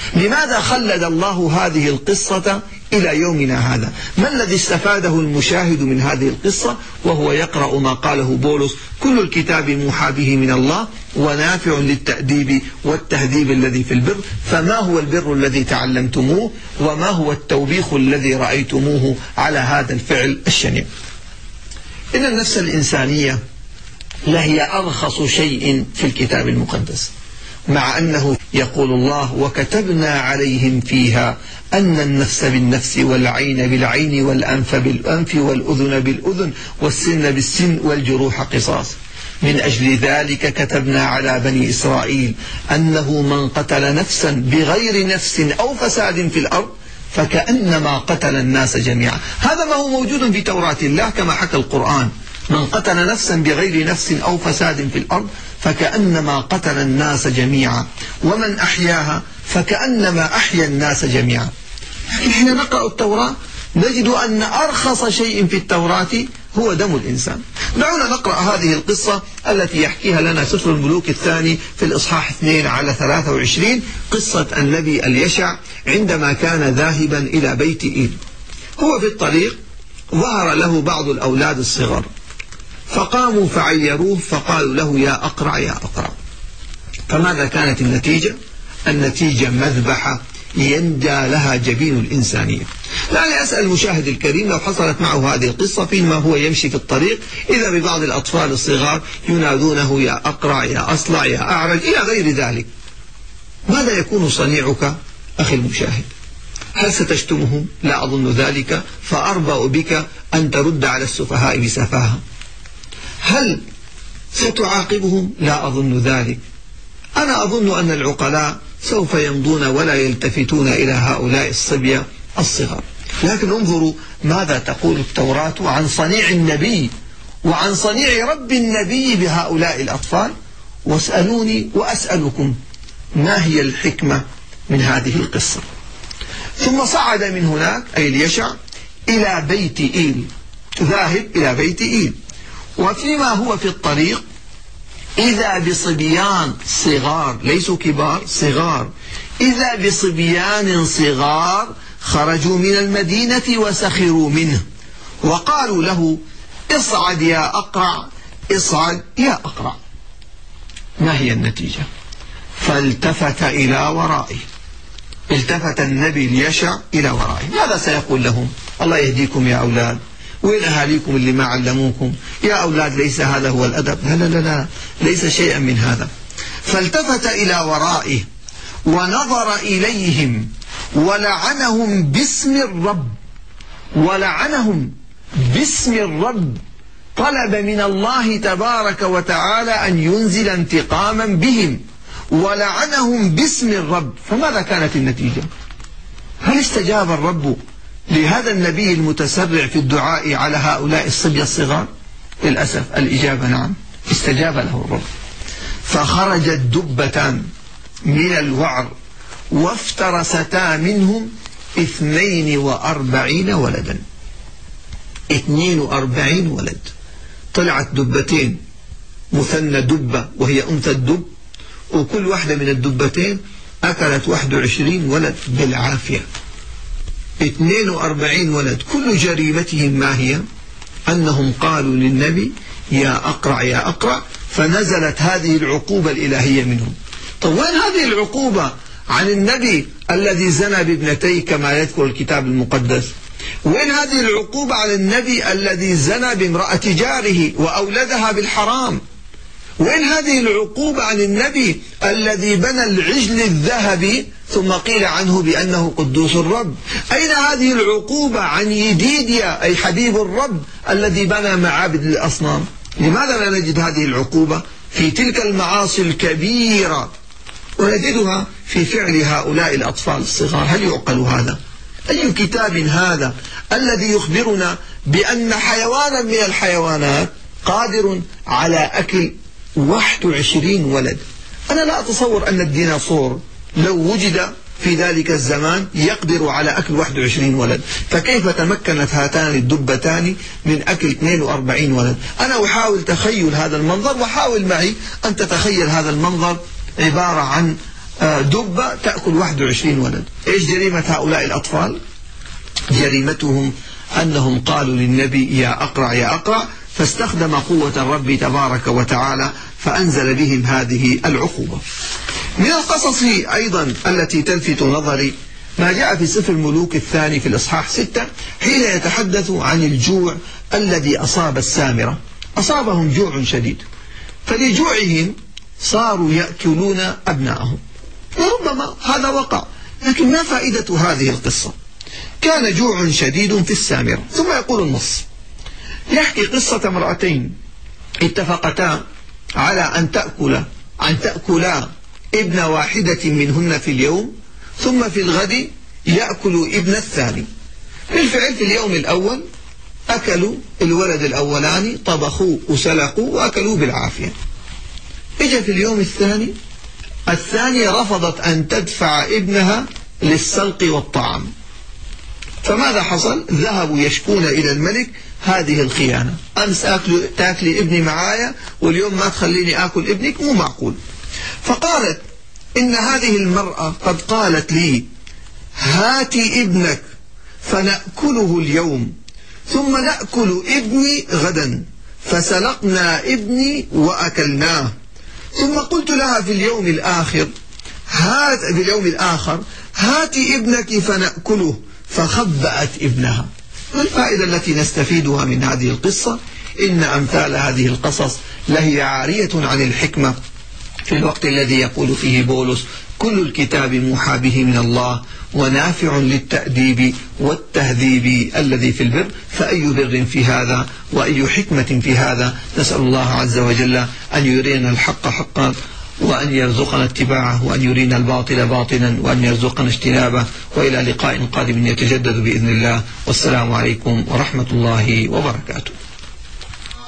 لماذا خلد الله هذه القصة إلى يومنا هذا؟ ما الذي استفاده المشاهد من هذه القصة وهو يقرأ ما قاله بولس: كل الكتاب موحى به من الله ونافع للتأديب والتهذيب الذي في البر، فما هو البر الذي تعلمتموه وما هو التوبيخ الذي رأيتموه على هذا الفعل الشنيع؟ إن النفس الإنسانية لهي أرخص شيء في الكتاب المقدس، مع أنه يقول الله: وكتبنا عليهم فيها أن النفس بالنفس والعين بالعين والأنف بالأنف والأذن بالأذن والسن بالسن والجروح قصاص. من أجل ذلك كتبنا على بني إسرائيل أنه من قتل نفسا بغير نفس أو فساد في الأرض فكأنما قتل الناس جميعا. هذا ما هو موجود في توراة الله كما حكى القرآن: من قتل نفسا بغير نفس أو فساد في الأرض فكأنما قتل الناس جميعا، ومن أحياها فكأنما أحيا الناس جميعا. لكن حين نقرأ التوراة نجد أن أرخص شيء في التوراة هو دم الإنسان. دعونا نقرأ هذه القصة التي يحكيها لنا سفر الملوك الثاني في الإصحاح 2-23، قصة النبي اليشع عندما كان ذاهبا إلى بيت إيل. هو في الطريق ظهر له بعض الأولاد الصغار، فقاموا فعيروه فقالوا له: يا أقرع يا أقرع. فماذا كانت النتيجة؟ النتيجة مذبحة يندى لها جبين الإنسانية. لعلي أسأل المشاهد الكريم: لو حصلت معه هذه القصة فيما هو يمشي في الطريق إذا ببعض الأطفال الصغار ينادونه: يا أقرع يا أصلع يا أعرج إلى غير ذلك، ماذا يكون صنيعك أخي المشاهد؟ هل ستشتمهم؟ لا أظن ذلك، فأربأ بك أن ترد على السفهاء بسفاهة. هل ستعاقبهم؟ لا أظن ذلك. أنا أظن أن العقلاء سوف يمضون ولا يلتفتون إلى هؤلاء الصبية الصغار. لكن انظروا ماذا تقول التوراة عن صنيع النبي وعن صنيع رب النبي بهؤلاء الأطفال. واسألوني وأسألكم: ما هي الحكمة من هذه القصة؟ ثم صعد من هناك أي اليشع إلى بيت إيل، ذاهب إلى بيت إيل، وفيما هو في الطريق إذا بصبيان صغار، ليسوا كبار، صغار، إذا بصبيان صغار خرجوا من المدينة وسخروا منه وقالوا له: اصعد يا أقرع، اصعد يا أقرع. ما هي النتيجة؟ فالتفت إلى ورائه، التفت النبي اليشع إلى ورائه. ماذا سيقول لهم؟ الله يهديكم يا أولاد، وين أهاليكم اللي ما علموكم؟ يا أولاد ليس هذا هو الأدب. لا لا لا، ليس شيئا من هذا. فالتفت إلى ورائه ونظر إليهم ولعنهم باسم الرب، ولعنهم باسم الرب، طلب من الله تبارك وتعالى أن ينزل انتقاما بهم، ولعنهم باسم الرب. فماذا كانت النتيجة؟ هل استجاب الرب لهذا النبي المتسرع في الدعاء على هؤلاء الصبية الصغار؟ للأسف الإجابة نعم، استجاب له الرب. فخرجت دبتان من الوعر وافترستا منهم 42 ولدا. 42 ولد. طلعت دبتين، مثنى دبة وهي أنثى الدب، وكل واحدة من الدبتين أكلت 21 ولد بالعافية. 42 ولد. كل جريمتهم ما هي؟ أنهم قالوا للنبي: يا أقرع يا أقرع، فنزلت هذه العقوبة الإلهية منهم. طب وين هذه العقوبة عن النبي الذي زنى بابنتيه كما يذكر الكتاب المقدس؟ وين هذه العقوبة على النبي الذي زنى بامرأة جاره وأولدها بالحرام؟ وين هذه العقوبة عن النبي الذي بنى العجل الذهبي ثم قيل عنه بأنه قدوس الرب؟ أين هذه العقوبة عن يديديا أي حبيب الرب الذي بنى معابد للأصنام؟ لماذا لا نجد هذه العقوبة في تلك المعاصي الكبيرة ونجدها في فعل هؤلاء الأطفال الصغار؟ هل يعقل هذا؟ أي كتاب هذا الذي يخبرنا بأن حيوانا من الحيوانات قادر على أكل 21 ولد؟ أنا لا أتصور أن الديناصور لو وجد في ذلك الزمان يقدر على أكل 21 ولد، فكيف تمكنت هاتان الدبتان من أكل 42 ولد؟ أنا أحاول تخيل هذا المنظر، وحاول معي أن تتخيل هذا المنظر عبارة عن دبة تأكل 21 ولد. إيش جريمة هؤلاء الأطفال؟ جريمتهم أنهم قالوا للنبي يا أقرع يا أقرع، فاستخدم قوة الرب تبارك وتعالى فأنزل بهم هذه العقوبة. من القصص أيضا التي تلفت نظري ما جاء في سفر الملوك الثاني في الإصحاح 6 حين يتحدث عن الجوع الذي أصاب السامرة. أصابهم جوع شديد، فلجوعهم صاروا يأكلون أبنائهم، وربما هذا وقع، لكن ما فائدة هذه القصة؟ كان جوع شديد في السامرة. ثم يقول النص، يحكي قصة امرأتين اتفقتا على أن تأكلا ابن واحدة منهن في اليوم، ثم في الغد يأكل ابن الثاني. بالفعل في اليوم الأول أكلوا الولد الأولاني، طبخوه وسلقوه وأكلوه بالعافية. إجا في اليوم الثاني رفضت أن تدفع ابنها للسلق والطعام. فماذا حصل؟ ذهبوا يشكون إلى الملك هذه الخيانة، أمس تاكلي ابني معايا واليوم ما تخليني آكل ابنك، مو معقول. فقالت إن هذه المرأة قد قالت لي هاتي ابنك فنأكله اليوم ثم نأكل ابني غدا، فسلقنا ابني وأكلناه. ثم قلت لها في اليوم الآخر هاتي ابنك فنأكله، فخبأت ابنها. ما الفائدة التي نستفيدها من هذه القصة؟ إن أمثال هذه القصص لهي عارية عن الحكمة في الوقت الذي يقول فيه بولس كل الكتاب موحى به من الله ونافع للتأديب والتهذيب الذي في البر، فأي بر في هذا وأي حكمة في هذا. نسأل الله عز وجل أن يرينا الحق حقا وأن يرزقنا اتباعه، وأن يرينا الباطل باطلا وأن يرزقنا اجتنابه. وإلى لقاء قادم يتجدد بإذن الله، والسلام عليكم ورحمة الله وبركاته.